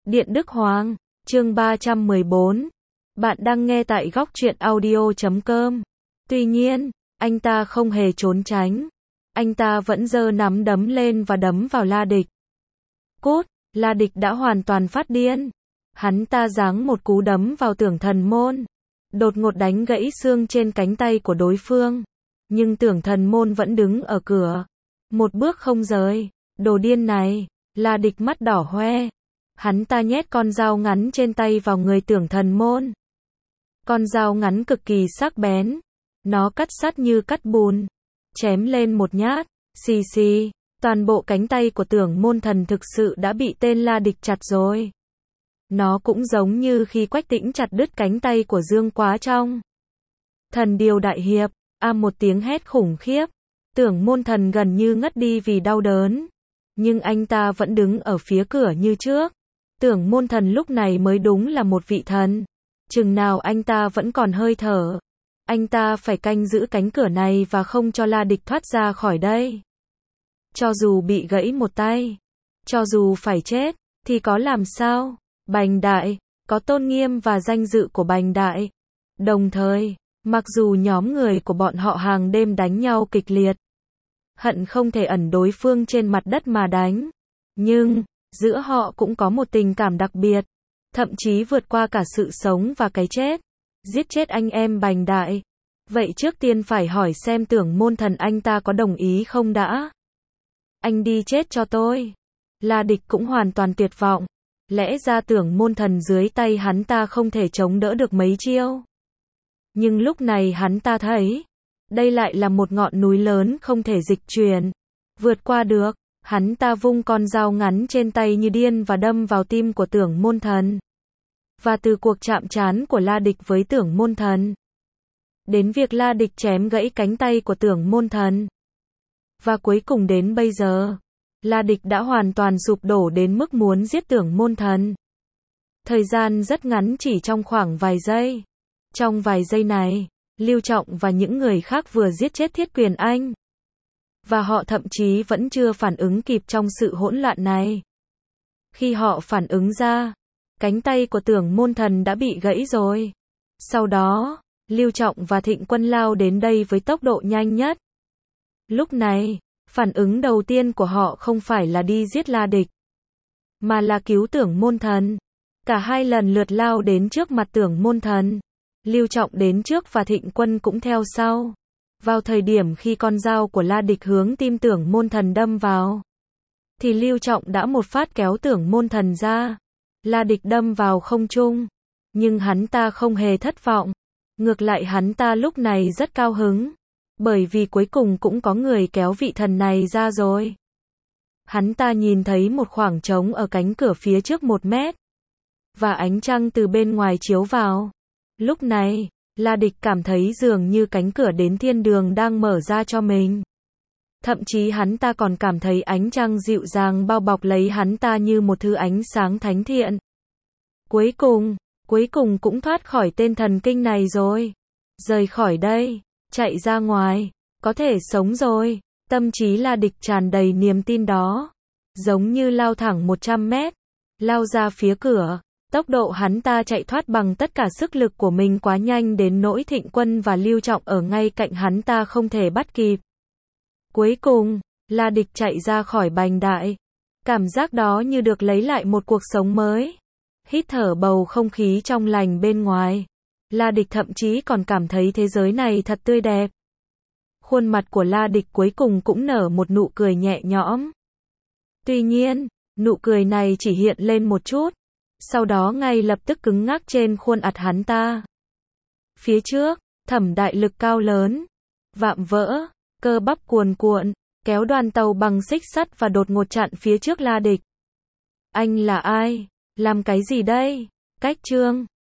Điện Đức Hoàng, chương 314. Bạn đang nghe tại góc truyện audio.com. Tuy nhiên, anh ta không hề trốn tránh. Anh ta vẫn giơ nắm đấm lên và đấm vào La Địch. Cút, La Địch đã hoàn toàn phát điên. Hắn ta giáng một cú đấm vào Tưởng Thần Môn. Đột ngột đánh gãy xương trên cánh tay của đối phương. Nhưng Tưởng Thần Môn vẫn đứng ở cửa. Một bước không rời. Đồ điên này, La Địch mắt đỏ hoe. Hắn ta nhét con dao ngắn trên tay vào người Tưởng Thần Môn. Con dao ngắn cực kỳ sắc bén. Nó cắt sắt như cắt bùn. Chém lên một nhát. Xì xì. Toàn bộ cánh tay của Tưởng Môn Thần thực sự đã bị tên La Địch chặt rồi. Nó cũng giống như khi Quách Tĩnh chặt đứt cánh tay của Dương Quá trong Thần Điêu Đại Hiệp. Một tiếng hét khủng khiếp. Tưởng Môn Thần gần như ngất đi vì đau đớn. Nhưng anh ta vẫn đứng ở phía cửa như trước. Tưởng Môn Thần lúc này mới đúng là một vị thần. Chừng nào anh ta vẫn còn hơi thở. Anh ta phải canh giữ cánh cửa này và không cho La Địch thoát ra khỏi đây. Cho dù bị gãy một tay, cho dù phải chết, thì có làm sao? Bành Đại, có tôn nghiêm và danh dự của Bành Đại. Đồng thời, mặc dù nhóm người của bọn họ hàng đêm đánh nhau kịch liệt, hận không thể ẩn đối phương trên mặt đất mà đánh. Nhưng, giữa họ cũng có một tình cảm đặc biệt, thậm chí vượt qua cả sự sống và cái chết. Giết chết anh em Bành Đại. Vậy trước tiên phải hỏi xem Tưởng Môn Thần anh ta có đồng ý không đã. Anh đi chết cho tôi. La Địch cũng hoàn toàn tuyệt vọng. Lẽ ra Tưởng Môn Thần dưới tay hắn ta không thể chống đỡ được mấy chiêu. Nhưng lúc này hắn ta thấy, đây lại là một ngọn núi lớn không thể dịch chuyển. Vượt qua được, hắn ta vung con dao ngắn trên tay như điên và đâm vào tim của Tưởng Môn Thần. Và từ cuộc chạm trán của La Địch với Tưởng Môn Thần, đến việc La Địch chém gãy cánh tay của Tưởng Môn Thần, và cuối cùng đến bây giờ, La Địch đã hoàn toàn sụp đổ đến mức muốn giết Tưởng Môn Thần. Thời gian rất ngắn, chỉ trong khoảng vài giây. Trong vài giây này, Lưu Trọng và những người khác vừa giết chết Thiết Quyền Anh. Và họ thậm chí vẫn chưa phản ứng kịp trong sự hỗn loạn này. Khi họ phản ứng ra, cánh tay của Tưởng Môn Thần đã bị gãy rồi. Sau đó, Lưu Trọng và Thịnh Quân lao đến đây với tốc độ nhanh nhất. Lúc này, phản ứng đầu tiên của họ không phải là đi giết La Địch, mà là cứu Tưởng Môn Thần. Cả hai lần lượt lao đến trước mặt Tưởng Môn Thần. Lưu Trọng đến trước và Thịnh Quân cũng theo sau. Vào thời điểm khi con dao của La Địch hướng tim Tưởng Môn Thần đâm vào, thì Lưu Trọng đã một phát kéo Tưởng Môn Thần ra. La Địch đâm vào không trung, nhưng hắn ta không hề thất vọng. Ngược lại hắn ta lúc này rất cao hứng, bởi vì cuối cùng cũng có người kéo vị thần này ra rồi. Hắn ta nhìn thấy một khoảng trống ở cánh cửa phía trước 1 mét, và ánh trăng từ bên ngoài chiếu vào. Lúc này, La Địch cảm thấy dường như cánh cửa đến thiên đường đang mở ra cho mình. Thậm chí hắn ta còn cảm thấy ánh trăng dịu dàng bao bọc lấy hắn ta như một thứ ánh sáng thánh thiện. Cuối cùng cũng thoát khỏi tên thần kinh này rồi. Rời khỏi đây, chạy ra ngoài, có thể sống rồi. Tâm trí La Địch tràn đầy niềm tin đó. Giống như lao thẳng 100 mét, lao ra phía cửa. Tốc độ hắn ta chạy thoát bằng tất cả sức lực của mình quá nhanh đến nỗi Thịnh Quân và Lưu Trọng ở ngay cạnh hắn ta không thể bắt kịp. Cuối cùng, La Địch chạy ra khỏi Bành Đại. Cảm giác đó như được lấy lại một cuộc sống mới. Hít thở bầu không khí trong lành bên ngoài. La Địch thậm chí còn cảm thấy thế giới này thật tươi đẹp. Khuôn mặt của La Địch cuối cùng cũng nở một nụ cười nhẹ nhõm. Tuy nhiên, nụ cười này chỉ hiện lên một chút, sau đó ngay lập tức cứng ngắc trên khuôn mặt hắn ta. Phía trước, Thẩm Đại Lực cao lớn, vạm vỡ, cơ bắp cuồn cuộn, kéo đoàn tàu bằng xích sắt và đột ngột chặn phía trước La Địch. Anh là ai? Làm cái gì đây? Cách chương